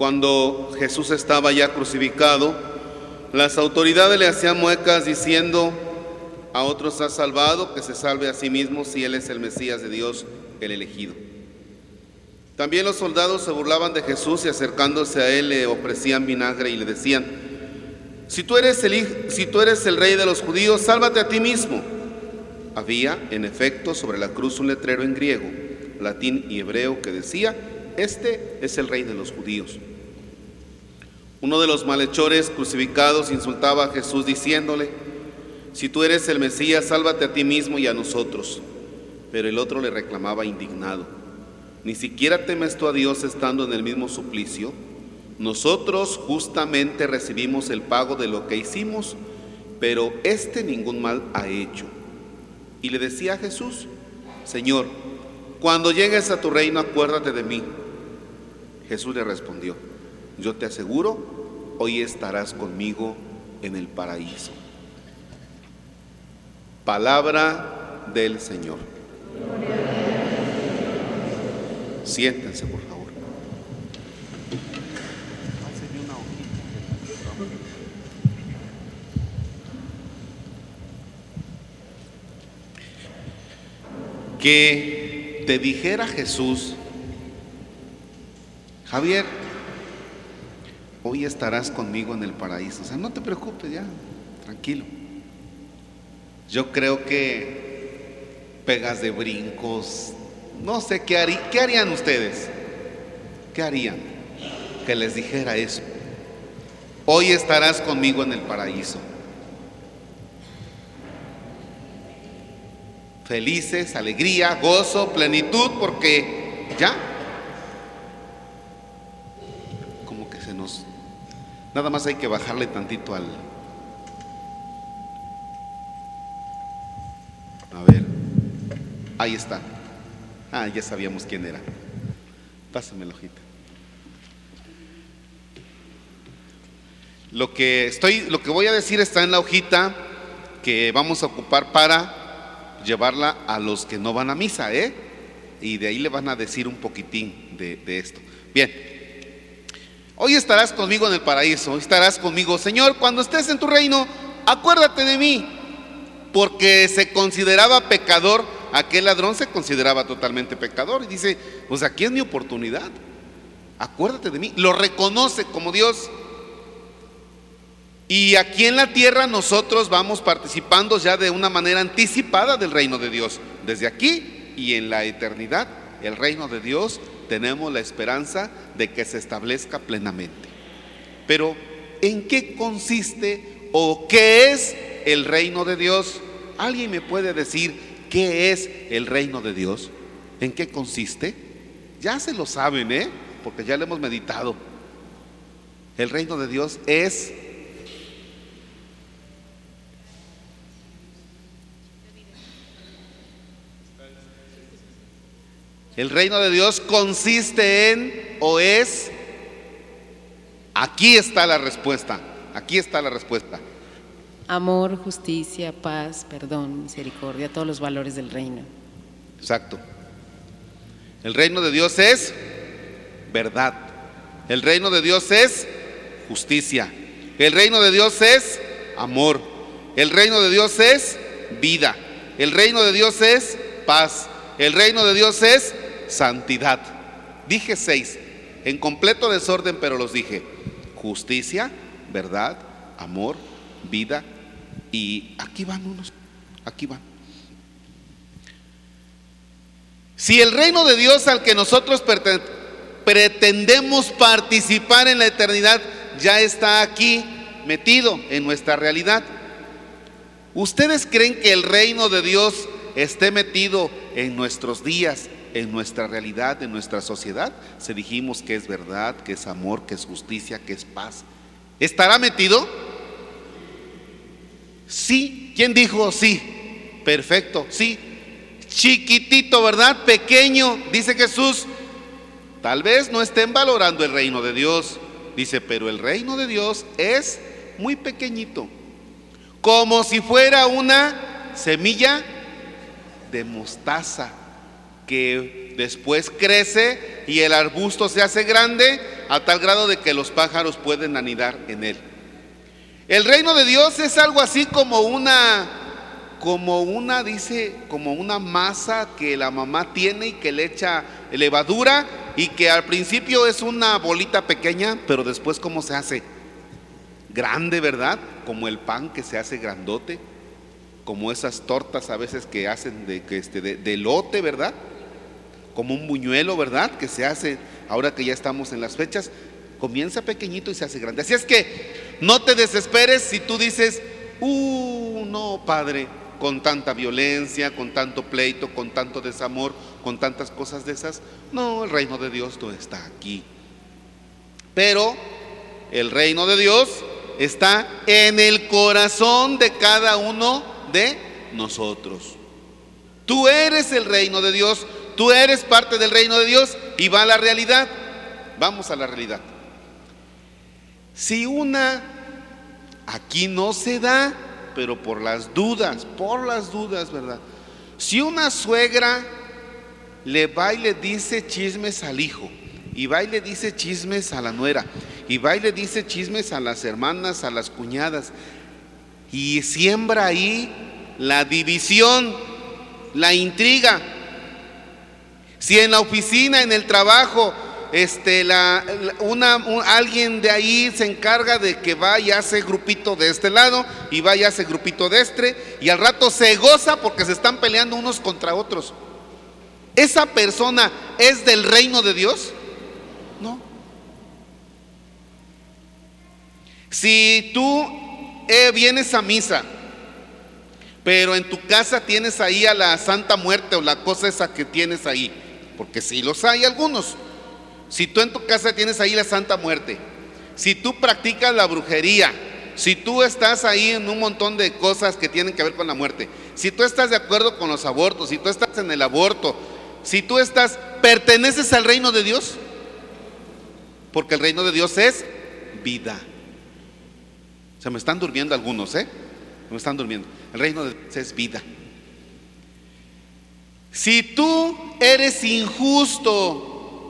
Cuando Jesús estaba ya crucificado, las autoridades le hacían muecas diciendo: a otros ha salvado, que se salve a sí mismo si él es el Mesías de Dios, el elegido. También los soldados se burlaban de Jesús y acercándose a él le ofrecían vinagre y le decían: si tú eres el rey de los judíos, sálvate a ti mismo. Había, en efecto, sobre la cruz un letrero en griego, latín y hebreo que decía: este es el rey de los judíos. Uno de los malhechores crucificados insultaba a Jesús diciéndole: si tú eres el Mesías, sálvate a ti mismo y a nosotros. Pero el otro le reclamaba indignado: ¿ni siquiera temes tú a Dios estando en el mismo suplicio? Nosotros justamente recibimos el pago de lo que hicimos, pero este ningún mal ha hecho. Y le decía a Jesús: Señor, cuando llegues a tu reino, acuérdate de mí. Jesús le respondió: yo te aseguro, hoy estarás conmigo en el paraíso. Palabra del Señor. Siéntense, por favor. Que te dijera Jesús: Javier, hoy estarás conmigo en el paraíso. O sea, no te preocupes, ya, tranquilo. Yo creo que pegas de brincos. No sé qué harían ustedes. ¿Qué harían? Que les dijera eso: hoy estarás conmigo en el paraíso. Felices, alegría, gozo, plenitud, porque ya como que se nos... Nada más hay que bajarle tantito al... A ver, ahí está. Ah, ya sabíamos quién era. Pásame la hojita. Lo que voy a decir está en la hojita que vamos a ocupar para llevarla a los que no van a misa, y de ahí le van a decir un poquitín de esto. Bien, hoy estarás conmigo en el paraíso, hoy estarás conmigo. Señor, cuando estés en tu reino, acuérdate de mí. Porque se consideraba pecador, aquel ladrón se consideraba totalmente pecador y dice: pues aquí es mi oportunidad, acuérdate de mí. Lo reconoce como Dios. Y aquí en la tierra nosotros vamos participando ya de una manera anticipada del reino de Dios. Desde aquí y en la eternidad, el reino de Dios, tenemos la esperanza de que se establezca plenamente. Pero ¿en qué consiste o qué es el reino de Dios? ¿Alguien me puede decir qué es el reino de Dios? ¿En qué consiste? Ya se lo saben, porque ya lo hemos meditado. El reino de Dios es... El reino de Dios consiste en, o es... Aquí está la respuesta. Aquí está la respuesta. Amor, justicia, paz, perdón, misericordia, todos los valores del reino. Exacto. El reino de Dios es verdad. El reino de Dios es justicia. El reino de Dios es amor. El reino de Dios es vida. El reino de Dios es paz. El reino de Dios es santidad. Dije 6, en completo desorden, pero los dije: justicia, verdad, amor, vida. Y aquí van unos, aquí van. Si el reino de Dios al que nosotros pretendemos participar en la eternidad ya está aquí metido en nuestra realidad, ¿ustedes creen que el reino de Dios esté metido en nuestros días, en nuestra realidad, en nuestra sociedad? Si dijimos que es verdad, que es amor, que es justicia, que es paz, ¿estará metido? Sí. ¿Quién dijo sí? Perfecto, sí. Chiquitito, ¿verdad? Pequeño, dice Jesús. Tal vez no estén valorando el reino de Dios. Dice: pero el reino de Dios es muy pequeñito, como si fuera una semilla de mostaza que después crece y el arbusto se hace grande a tal grado de que los pájaros pueden anidar en él. El reino de Dios es algo así como una masa que la mamá tiene y que le echa levadura, y que al principio es una bolita pequeña, pero después ¿cómo se hace? Grande, ¿verdad? Como el pan que se hace grandote, como esas tortas a veces que hacen de elote, ¿verdad? Como un buñuelo, ¿verdad? Que se hace ahora que ya estamos en las fechas, comienza pequeñito y se hace grande. Así es que no te desesperes si tú dices, no, Padre, con tanta violencia, con tanto pleito, con tanto desamor, con tantas cosas de esas. No, el reino de Dios no está aquí. Pero el reino de Dios está en el corazón de cada uno de nosotros. Tú eres el reino de Dios, tú eres parte del reino de Dios, y va a la realidad. Vamos a la realidad. Si aquí no se da, pero por las dudas, ¿verdad? Si una suegra le va y le dice chismes al hijo, y va y le dice chismes a la nuera, y va y le dice chismes a las hermanas, a las cuñadas, y siembra ahí la división, la intriga. Si en la oficina, en el trabajo, alguien de ahí se encarga de que va y hace grupito de este lado, y va y hace grupito de este, y al rato se goza porque se están peleando unos contra otros. ¿Esa persona es del reino de Dios? No. Si tú vienes a misa, pero en tu casa tienes ahí a la Santa Muerte, o la cosa esa que tienes ahí, porque sí los hay algunos. Si tú en tu casa tienes ahí la Santa Muerte, si tú practicas la brujería, si tú estás ahí en un montón de cosas que tienen que ver con la muerte, si tú estás de acuerdo con los abortos, si tú estás en el aborto, si tú ¿perteneces al reino de Dios? Porque el reino de Dios es vida. Se me están durmiendo algunos, me están durmiendo. El reino de Dios es vida. Si tú eres injusto,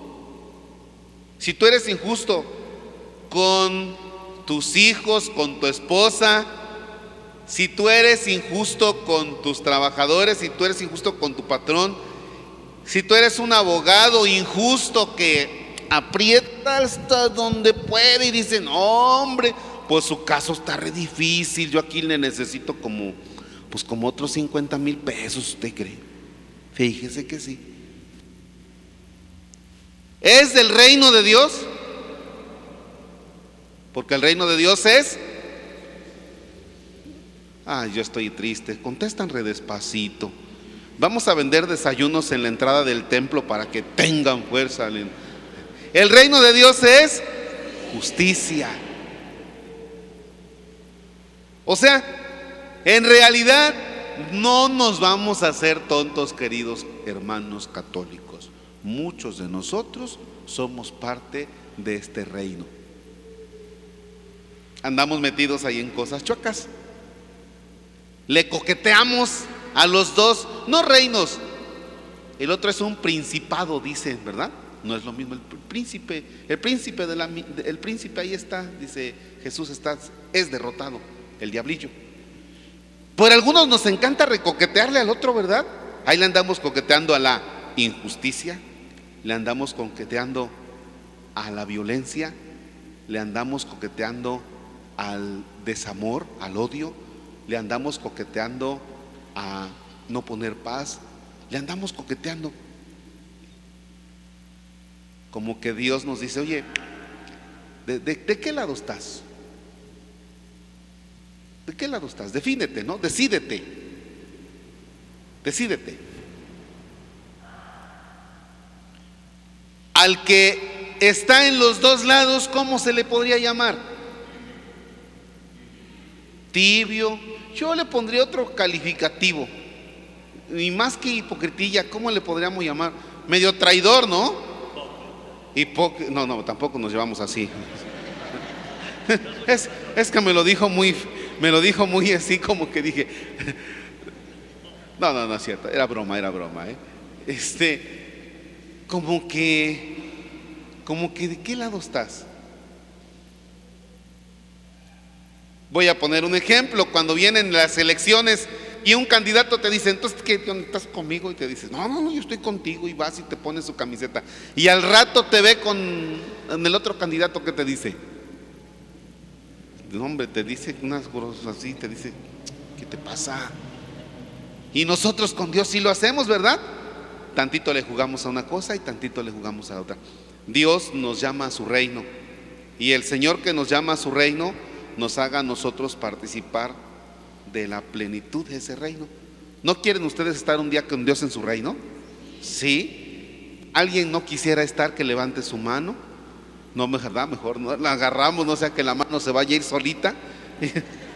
con tus hijos, con tu esposa, si tú eres injusto con tus trabajadores, si tú eres injusto con tu patrón, si tú eres un abogado injusto que aprieta hasta donde puede y dice, no, hombre, pues su caso está re difícil, yo aquí le necesito como otros 50,000 pesos, ¿usted cree? Fíjese que sí. ¿Es del reino de Dios? Porque el reino de Dios es... yo estoy triste. Contestan re despacito. Vamos a vender desayunos en la entrada del templo para que tengan fuerza. El reino de Dios es justicia. O sea, en realidad no nos vamos a hacer tontos, queridos hermanos católicos. Muchos de nosotros somos parte de este reino. Andamos metidos ahí en cosas chuecas. Le coqueteamos a los dos, no reinos. El otro es un principado, dicen, ¿verdad? No es lo mismo. El príncipe ahí está, dice Jesús, es derrotado, el diablillo. Por algunos nos encanta recoquetearle al otro, ¿verdad? Ahí le andamos coqueteando a la injusticia, le andamos coqueteando a la violencia, le andamos coqueteando al desamor, al odio, le andamos coqueteando a no poner paz, le andamos coqueteando. Como que Dios nos dice, oye, ¿de qué lado estás? ¿De qué lado estás? Defínete, ¿no? Decídete. Al que está en los dos lados, ¿cómo se le podría llamar? Tibio. Yo le pondría otro calificativo. Y más que hipocritilla, ¿cómo le podríamos llamar? Medio traidor, ¿no? No, tampoco nos llevamos así. Es que me lo dijo muy así, como que dije. No es cierto, era broma, como que como que ¿de qué lado estás? Voy a poner un ejemplo. Cuando vienen las elecciones y un candidato te dice, entonces, ¿qué? ¿Estás conmigo? Y te dices, no, yo estoy contigo, y vas y te pones su camiseta. Y al rato te ve con el otro candidato que te dice, no, hombre, te dice unas cosas así, te dice, ¿qué te pasa? Y nosotros con Dios sí lo hacemos, ¿verdad? Tantito le jugamos a una cosa y tantito le jugamos a la otra. Dios nos llama a su reino, y el Señor que nos llama a su reino nos haga a nosotros participar de la plenitud de ese reino. ¿No quieren ustedes estar un día con Dios en su reino? ¿Sí? ¿Alguien no quisiera estar? Que levante su mano. No, ¿verdad? Mejor no la agarramos, no sea que la mano se vaya a ir solita.